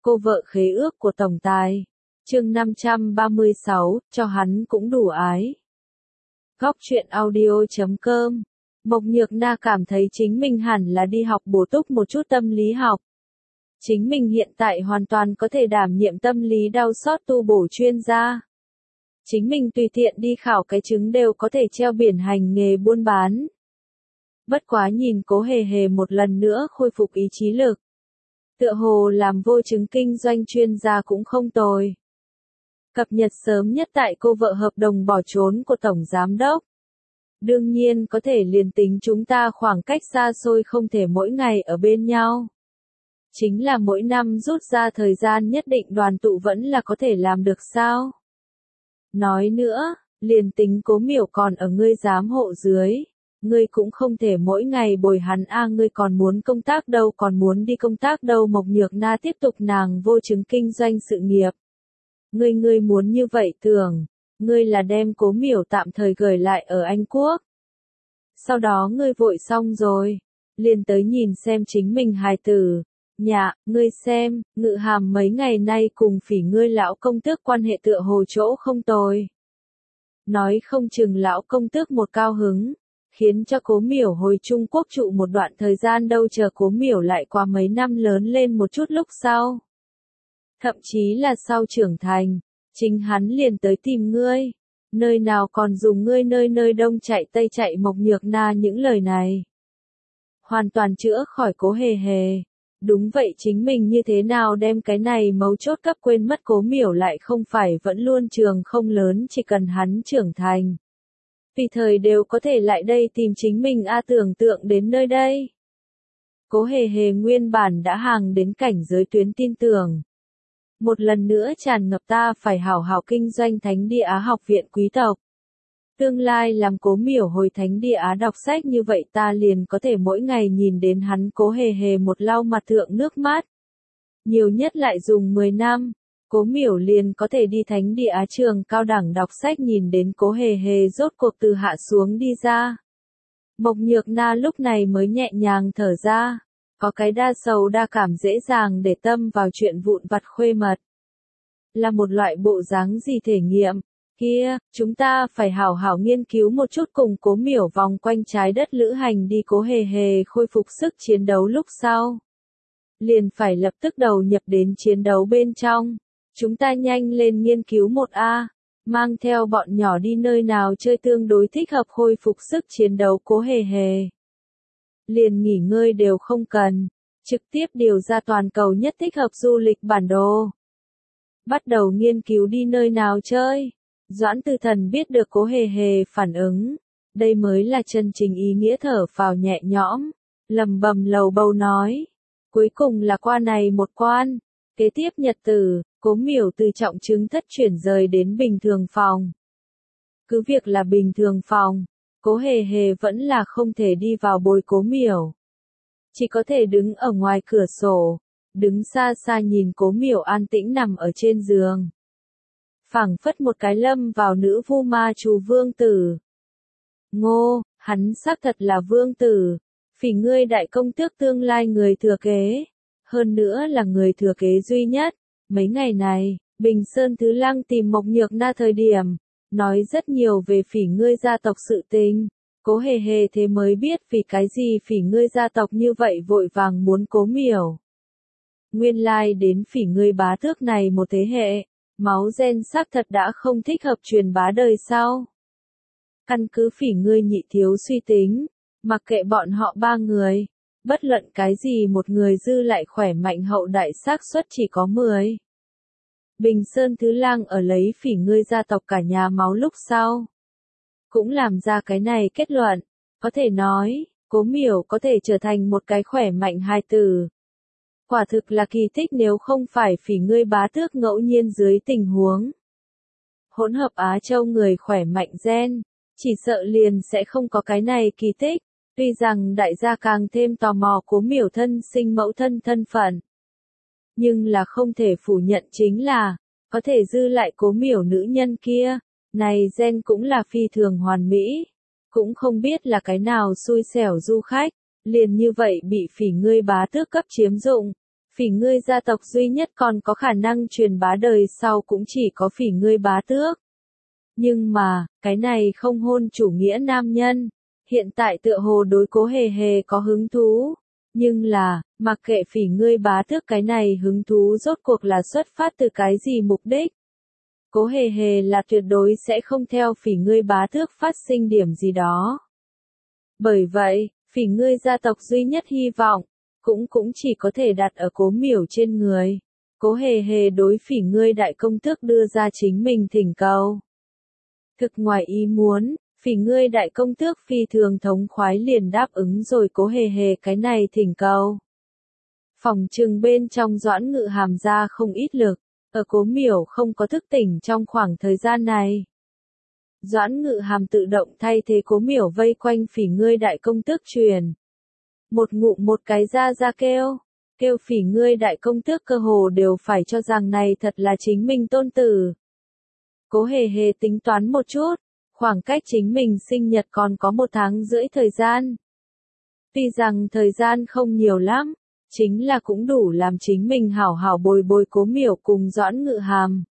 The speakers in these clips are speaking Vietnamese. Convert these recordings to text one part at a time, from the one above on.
Cô vợ khế ước của tổng tài. Chương 536, cho hắn cũng đủ ái. Góc truyện audio.com. Mộc Nhược Na cảm thấy chính mình hẳn là đi học bổ túc một chút tâm lý học. Chính mình hiện tại hoàn toàn có thể đảm nhiệm tâm lý đau xót tu bổ chuyên gia. Chính mình tùy tiện đi khảo cái chứng đều có thể treo biển hành nghề buôn bán. Bất quá nhìn Cố Hề Hề một lần nữa khôi phục ý chí lực. Tựa hồ làm vô chứng kinh doanh chuyên gia cũng không tồi. Cập nhật sớm nhất tại cô vợ hợp đồng bỏ trốn của Tổng Giám Đốc. Đương nhiên có thể liền tính chúng ta khoảng cách xa xôi không thể mỗi ngày ở bên nhau. Chính là mỗi năm rút ra thời gian nhất định đoàn tụ vẫn là có thể làm được sao? Nói nữa, liền tính Cố Miểu còn ở ngươi giám hộ dưới. Ngươi cũng không thể mỗi ngày bồi hắn ngươi còn muốn công tác đâu còn muốn đi công tác đâu. Mộc Nhược Na tiếp tục nàng vô chứng kinh doanh sự nghiệp. Ngươi muốn như vậy tưởng, ngươi là đem Cố Miểu tạm thời gửi lại ở Anh Quốc. Sau đó ngươi vội xong rồi, liền tới nhìn xem chính mình hài tử. Nhà, ngươi xem, Ngự Hàm mấy ngày nay cùng Phỉ ngươi lão công tước quan hệ tựa hồ chỗ không tồi. Nói không chừng lão công tước một cao hứng. Khiến cho Cố Miểu hồi Trung Quốc trụ một đoạn thời gian đâu chờ Cố Miểu lại qua mấy năm lớn lên một chút lúc sau. Thậm chí là sau trưởng thành, chính hắn liền tới tìm ngươi. Nơi nào còn dùng ngươi nơi đông chạy tây chạy. Mộc Nhược Na những lời này. Hoàn toàn chữa khỏi Cố Hề Hề. Đúng vậy chính mình như thế nào đem cái này mấu chốt cấp quên mất. Cố Miểu lại không phải vẫn luôn trường không lớn chỉ cần hắn trưởng thành. Tùy thời đều có thể lại đây tìm chính mình tưởng tượng đến nơi đây. Cố Hề Hề nguyên bản đã hàng đến cảnh giới tuyến tin tưởng. Một lần nữa tràn ngập ta phải hảo hảo kinh doanh Thánh Địa Á học viện quý tộc. Tương lai làm Cố Miểu hồi Thánh Địa Á đọc sách như vậy ta liền có thể mỗi ngày nhìn đến hắn. Cố Hề Hề một lau mặt thượng nước mắt. Nhiều nhất lại dùng 10 năm. Cố Miểu liền có thể đi Thánh Địa Á trường cao đẳng đọc sách nhìn đến Cố Hề Hề rốt cuộc từ hạ xuống đi ra. Mộc Nhược Na lúc này mới nhẹ nhàng thở ra, có cái đa sầu đa cảm dễ dàng để tâm vào chuyện vụn vặt khuê mật. Là một loại bộ dáng gì thể nghiệm, kia, chúng ta phải hảo hảo nghiên cứu một chút cùng Cố Miểu vòng quanh trái đất lữ hành đi. Cố Hề Hề khôi phục sức chiến đấu lúc sau. Liền phải lập tức đầu nhập đến chiến đấu bên trong. Chúng ta nhanh lên nghiên cứu mang theo bọn nhỏ đi nơi nào chơi tương đối thích hợp khôi phục sức chiến đấu. Cố Hề Hề liền nghỉ ngơi đều không cần, trực tiếp điều ra toàn cầu nhất thích hợp du lịch bản đồ. Bắt đầu nghiên cứu đi nơi nào chơi. Doãn Từ Thần biết được Cố Hề Hề phản ứng, đây mới là chân chính ý nghĩa thở phào nhẹ nhõm, lầm bầm lầu bầu nói. Cuối cùng là qua này một quan, kế tiếp nhật tử. Cố Miểu từ trọng chứng thất chuyển rời đến bình thường phòng. Cứ việc là bình thường phòng, Cố Hề Hề vẫn là không thể đi vào bồi Cố Miểu. Chỉ có thể đứng ở ngoài cửa sổ, đứng xa xa nhìn Cố Miểu an tĩnh nằm ở trên giường. Phảng phất một cái lâm vào nữ vu ma chú vương tử. Ngô, hắn xác thật là vương tử, Phỉ ngươi đại công tước tương lai người thừa kế. Hơn nữa là người thừa kế duy nhất. Mấy ngày này, Bình Sơn Thứ Lăng tìm Mộc Nhược Na thời điểm, nói rất nhiều về Phỉ ngươi gia tộc sự tình. Cố Hề Hề thế mới biết vì cái gì Phỉ ngươi gia tộc như vậy vội vàng muốn Cố Miểu. Nguyên lai đến Phỉ ngươi bá tước này một thế hệ, máu gen xác thật đã không thích hợp truyền bá đời sau. Căn cứ Phỉ ngươi nhị thiếu suy tính, mặc kệ bọn họ ba người, bất luận cái gì một người dư lại khỏe mạnh hậu đại xác suất chỉ có 10. Bình Sơn Thứ Lang ở lấy Phỉ ngươi gia tộc cả nhà máu lúc sau. Cũng làm ra cái này kết luận, có thể nói, Cố Miểu có thể trở thành một cái khỏe mạnh hài tử. Quả thực là kỳ tích nếu không phải Phỉ ngươi bá tước ngẫu nhiên dưới tình huống. Hỗn hợp Á Châu người khỏe mạnh gen, chỉ sợ liền sẽ không có cái này kỳ tích. Tuy rằng đại gia càng thêm tò mò Cố Miểu thân sinh mẫu thân thân phận. Nhưng là không thể phủ nhận chính là, có thể dư lại Cố Miểu nữ nhân kia, này gen cũng là phi thường hoàn mỹ. Cũng không biết là cái nào xui xẻo du khách, liền như vậy bị Phỉ ngươi bá tước cấp chiếm dụng. Phỉ Ngươi gia tộc duy nhất còn có khả năng truyền bá đời sau cũng chỉ có Phỉ Ngươi bá tước. Nhưng mà, cái này không hôn chủ nghĩa nam nhân, hiện tại tựa hồ đối Cố Hề Hề có hứng thú. Nhưng là, mặc kệ Phỉ Ngươi bá tước cái này hứng thú rốt cuộc là xuất phát từ cái gì mục đích. Cố Hề Hề là tuyệt đối sẽ không theo Phỉ Ngươi bá tước phát sinh điểm gì đó. Bởi vậy, Phỉ Ngươi gia tộc duy nhất hy vọng, cũng chỉ có thể đặt ở Cố Miểu trên người. Cố Hề Hề đối Phỉ Ngươi đại công tước đưa ra chính mình thỉnh cầu. Thực ngoài ý muốn, Phỉ Ngươi đại công tước phi thường thống khoái liền đáp ứng rồi Cố Hề Hề cái này thỉnh cầu. Phòng trừng bên trong Doãn Ngự Hàm ra không ít lực, ở Cố Miểu không có thức tỉnh trong khoảng thời gian này. Doãn Ngự Hàm tự động thay thế Cố Miểu vây quanh Phỉ Ngươi đại công tước truyền. Một ngụm một cái ra kêu Phỉ Ngươi đại công tước cơ hồ đều phải cho rằng này thật là chính mình tôn tử. Cố Hề Hề tính toán một chút, khoảng cách chính mình sinh nhật còn có 1 tháng rưỡi thời gian. Tuy rằng thời gian không nhiều lắm, chính là cũng đủ làm chính mình hảo hảo bồi Cố Miểu cùng Doãn Ngự Hàm.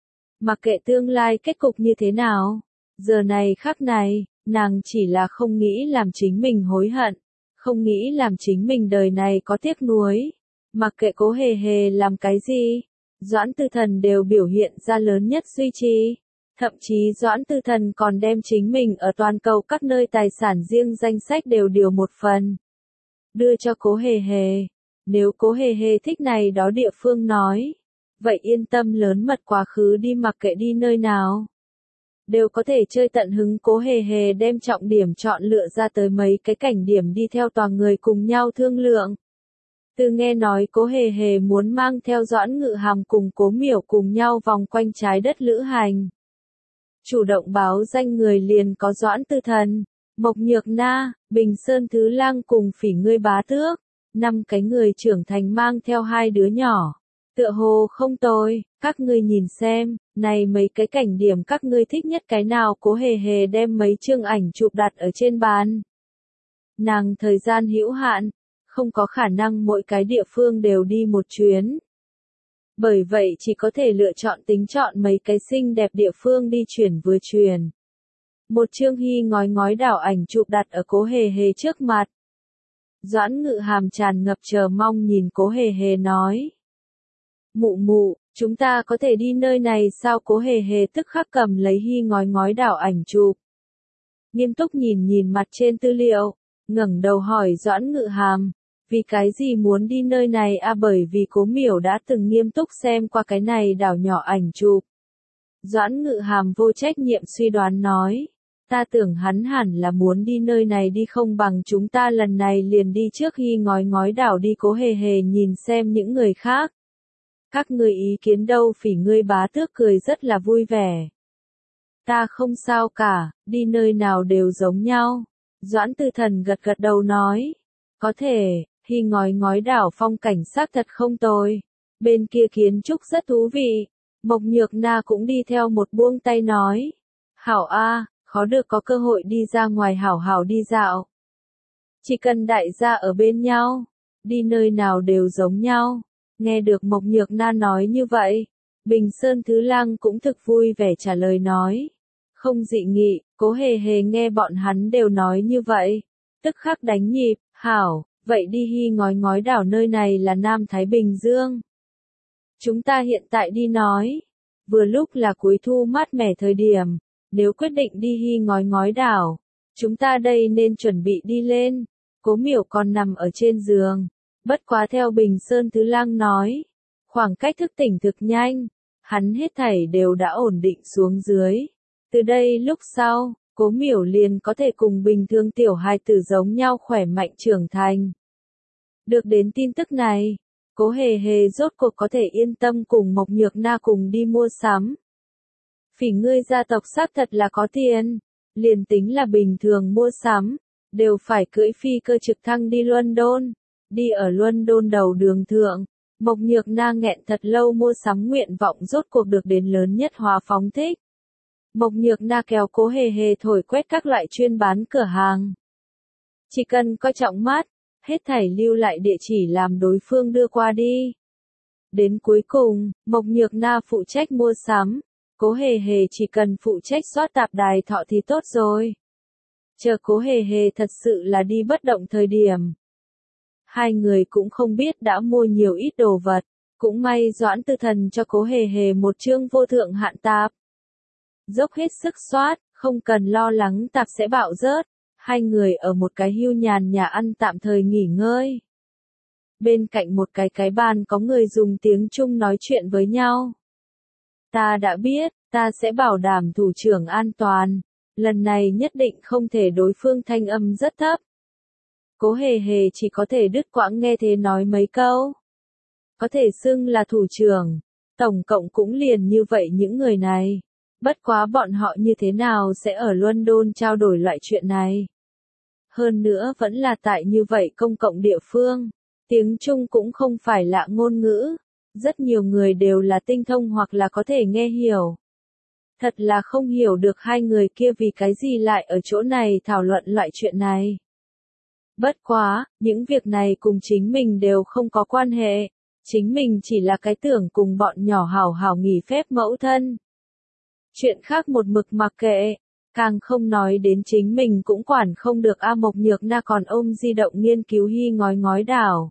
Mặc kệ tương lai kết cục như thế nào, giờ này khắc này, nàng chỉ là không nghĩ làm chính mình hối hận, không nghĩ làm chính mình đời này có tiếc nuối. Mặc kệ Cố Hề Hề làm cái gì, Doãn Tư Thần đều biểu hiện ra lớn nhất duy trì. Thậm chí Doãn Tư Thần còn đem chính mình ở toàn cầu các nơi tài sản riêng danh sách đều điều một phần. Đưa cho Cố Hề Hề. Nếu Cố Hề Hề thích này đó địa phương nói. Vậy yên tâm lớn mật quá khứ đi mặc kệ đi nơi nào. Đều có thể chơi tận hứng. Cố Hề Hề đem trọng điểm chọn lựa ra tới mấy cái cảnh điểm đi theo toàn người cùng nhau thương lượng. Từ nghe nói Cố Hề Hề muốn mang theo Doãn Ngự Hàm cùng Cố Miểu cùng nhau vòng quanh trái đất lữ hành. Chủ động báo danh người liền có Doãn Tư Thần, Mộc Nhược Na, Bình Sơn Thứ Lang cùng Phỉ Ngươi bá tước, 5 cái người trưởng thành mang theo 2 đứa nhỏ. Tựa hồ không tồi, các ngươi nhìn xem, này mấy cái cảnh điểm các ngươi thích nhất cái nào. Cố Hề Hề đem mấy chương ảnh chụp đặt ở trên bàn. Nàng thời gian hữu hạn, không có khả năng mỗi cái địa phương đều đi một chuyến. Bởi vậy chỉ có thể lựa chọn tính chọn mấy cái xinh đẹp địa phương đi chuyển vừa truyền. Một chương hy ngói đảo ảnh chụp đặt ở Cố Hề Hề trước mặt. Doãn Ngự Hàm tràn ngập chờ mong nhìn Cố Hề Hề nói. Mụ, chúng ta có thể đi nơi này sao? Cố Hề Hề tức khắc cầm lấy hy ngói đảo ảnh chụp. Nghiêm túc nhìn mặt trên tư liệu, ngẩng đầu hỏi Doãn Ngự Hàm. Vì cái gì muốn đi nơi này à? Bởi vì Cố Miểu đã từng nghiêm túc xem qua cái này đảo nhỏ ảnh chụp. Doãn Ngự Hàm vô trách nhiệm suy đoán nói. Ta tưởng hắn hẳn là muốn đi nơi này đi không bằng chúng ta lần này liền đi trước hy ngói đảo đi. Cố Hề Hề nhìn xem những người khác. Các người ý kiến đâu? Phỉ Ngươi bá tước cười rất là vui vẻ. Ta không sao cả, đi nơi nào đều giống nhau. Doãn Tư Thần gật đầu nói. Có thể, hy ngói đảo phong cảnh xác thật không tồi. Bên kia kiến trúc rất thú vị. Mộc Nhược Na cũng đi theo một buông tay nói. Hảo a, khó được có cơ hội đi ra ngoài hảo đi dạo. Chỉ cần đại gia ở bên nhau, đi nơi nào đều giống nhau. Nghe được Mộc Nhược Na nói như vậy, Bình Sơn Thứ Lang cũng thực vui vẻ trả lời nói. Không dị nghị. Cố Hề Hề nghe bọn hắn đều nói như vậy, tức khắc đánh nhịp. Hảo, vậy đi hy ngói đảo, nơi này là Nam Thái Bình Dương. Chúng ta hiện tại đi nói. Vừa lúc là cuối thu mát mẻ thời điểm, nếu quyết định đi hy ngói đảo, chúng ta đây nên chuẩn bị đi lên. Cố Miểu còn nằm ở trên giường. Bất quá theo Bình Sơn Thứ Lang nói, khoảng cách thức tỉnh thực nhanh, hắn hết thảy đều đã ổn định xuống dưới. Từ đây lúc sau, Cố Miểu liền có thể cùng bình thường tiểu hài tử giống nhau khỏe mạnh trưởng thành. Được đến tin tức này, Cố Hề Hề rốt cuộc có thể yên tâm cùng Mộc Nhược Na cùng đi mua sắm. Phỉ Ngươi gia tộc xác thật là có tiền, liền tính là bình thường mua sắm, đều phải cưỡi phi cơ trực thăng đi London. Đi ở London đầu đường thượng, Mộc Nhược Na nghẹn thật lâu mua sắm nguyện vọng rốt cuộc được đến lớn nhất hóa phóng thích. Mộc Nhược Na kéo Cố Hề Hề thổi quét các loại chuyên bán cửa hàng. Chỉ cần coi trọng mắt, hết thảy lưu lại địa chỉ làm đối phương đưa qua đi. Đến cuối cùng, Mộc Nhược Na phụ trách mua sắm, Cố Hề Hề chỉ cần phụ trách soát tạp đài thọ thì tốt rồi. Chờ Cố Hề Hề thật sự là đi bất động thời điểm. Hai người cũng không biết đã mua nhiều ít đồ vật, cũng may Doãn Tư Thần cho Cố Hề Hề một chương vô thượng hạn tạp. Dốc hết sức soát, không cần lo lắng tạp sẽ bạo rớt, hai người ở một cái hưu nhàn nhà ăn tạm thời nghỉ ngơi. Bên cạnh một cái bàn có người dùng tiếng Trung nói chuyện với nhau. Ta đã biết, ta sẽ bảo đảm thủ trưởng an toàn, lần này nhất định không thể đối phương thanh âm rất thấp. Cố Hề Hề chỉ có thể đứt quãng nghe thế nói mấy câu. Có thể xưng là thủ trưởng, tổng cộng cũng liền như vậy những người này. Bất quá bọn họ như thế nào sẽ ở London trao đổi loại chuyện này. Hơn nữa vẫn là tại như vậy công cộng địa phương. Tiếng Trung cũng không phải lạ ngôn ngữ. Rất nhiều người đều là tinh thông hoặc là có thể nghe hiểu. Thật là không hiểu được hai người kia vì cái gì lại ở chỗ này thảo luận loại chuyện này. Bất quá, những việc này cùng chính mình đều không có quan hệ. Chính mình chỉ là cái tưởng cùng bọn nhỏ hảo hảo nghỉ phép mẫu thân. Chuyện khác một mực mặc kệ, càng không nói đến chính mình cũng quản không được A Mộc Nhược Na còn ôm di động nghiên cứu hy ngói đảo.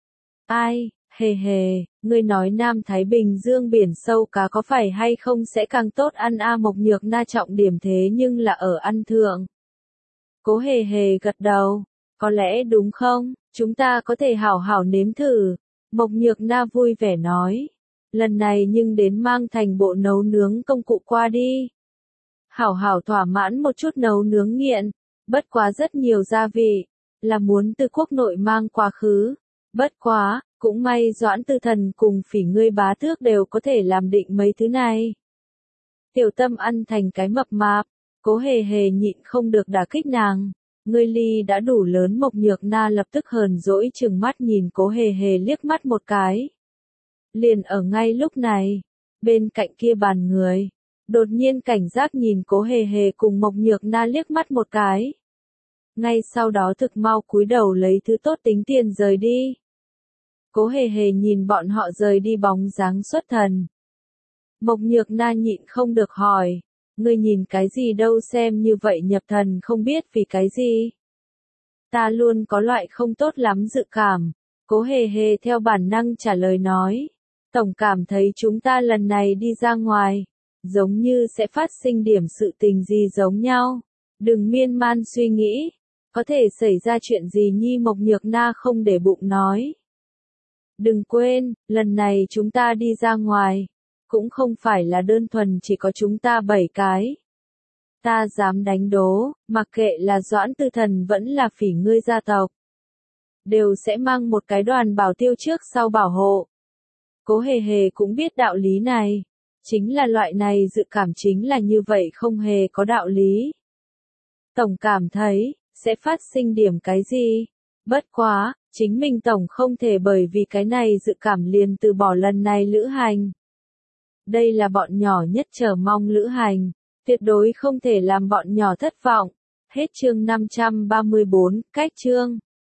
Ai, Hề Hề, ngươi nói Nam Thái Bình Dương biển sâu cá có phải hay không sẽ càng tốt ăn A Mộc Nhược Na trọng điểm thế nhưng là ở ăn thượng. Cố Hề Hề gật đầu, có lẽ đúng không, chúng ta có thể hảo hảo nếm thử, Mộc Nhược Na vui vẻ nói. Lần này nhưng đến mang thành bộ nấu nướng công cụ qua đi. Hảo hảo thỏa mãn một chút nấu nướng nghiện, bất quá rất nhiều gia vị, là muốn từ quốc nội mang quá khứ. Bất quá, cũng may Doãn Tư Thần cùng Phỉ ngươi bá tước đều có thể làm định mấy thứ này. Tiểu Tâm ăn thành cái mập mạp, Cố Hề Hề nhịn không được đả kích nàng. Ngươi ly đã đủ lớn. Mộc Nhược Na lập tức hờn dỗi chừng mắt nhìn Cố Hề Hề liếc mắt một cái. Liền ở ngay lúc này, bên cạnh kia bàn người, đột nhiên cảnh giác nhìn Cố Hề Hề cùng Mộc Nhược Na liếc mắt một cái. Ngay sau đó thực mau cúi đầu lấy thứ tốt tính tiền rời đi. Cố Hề Hề nhìn bọn họ rời đi bóng dáng xuất thần. Mộc Nhược Na nhịn không được hỏi, ngươi nhìn cái gì đâu xem như vậy nhập thần không biết vì cái gì. Ta luôn có loại không tốt lắm dự cảm. Cố Hề Hề theo bản năng trả lời nói. Tổng cảm thấy chúng ta lần này đi ra ngoài, giống như sẽ phát sinh điểm sự tình gì giống nhau. Đừng miên man suy nghĩ, có thể xảy ra chuyện gì nhi. Mộc Nhược Na không để bụng nói. Đừng quên, lần này chúng ta đi ra ngoài, cũng không phải là đơn thuần chỉ có chúng ta 7 cái. Ta dám đánh đố, mặc kệ là Doãn Tư Thần vẫn là Phỉ ngươi gia tộc, đều sẽ mang một cái đoàn bảo tiêu trước sau bảo hộ. Cố Hề Hề cũng biết đạo lý này, chính là loại này dự cảm chính là như vậy không hề có đạo lý. Tổng cảm thấy, sẽ phát sinh điểm cái gì? Bất quá, chính mình tổng không thể bởi vì cái này dự cảm liền từ bỏ lần này lữ hành. Đây là bọn nhỏ nhất chờ mong lữ hành, tuyệt đối không thể làm bọn nhỏ thất vọng. Hết chương 534, cách chương.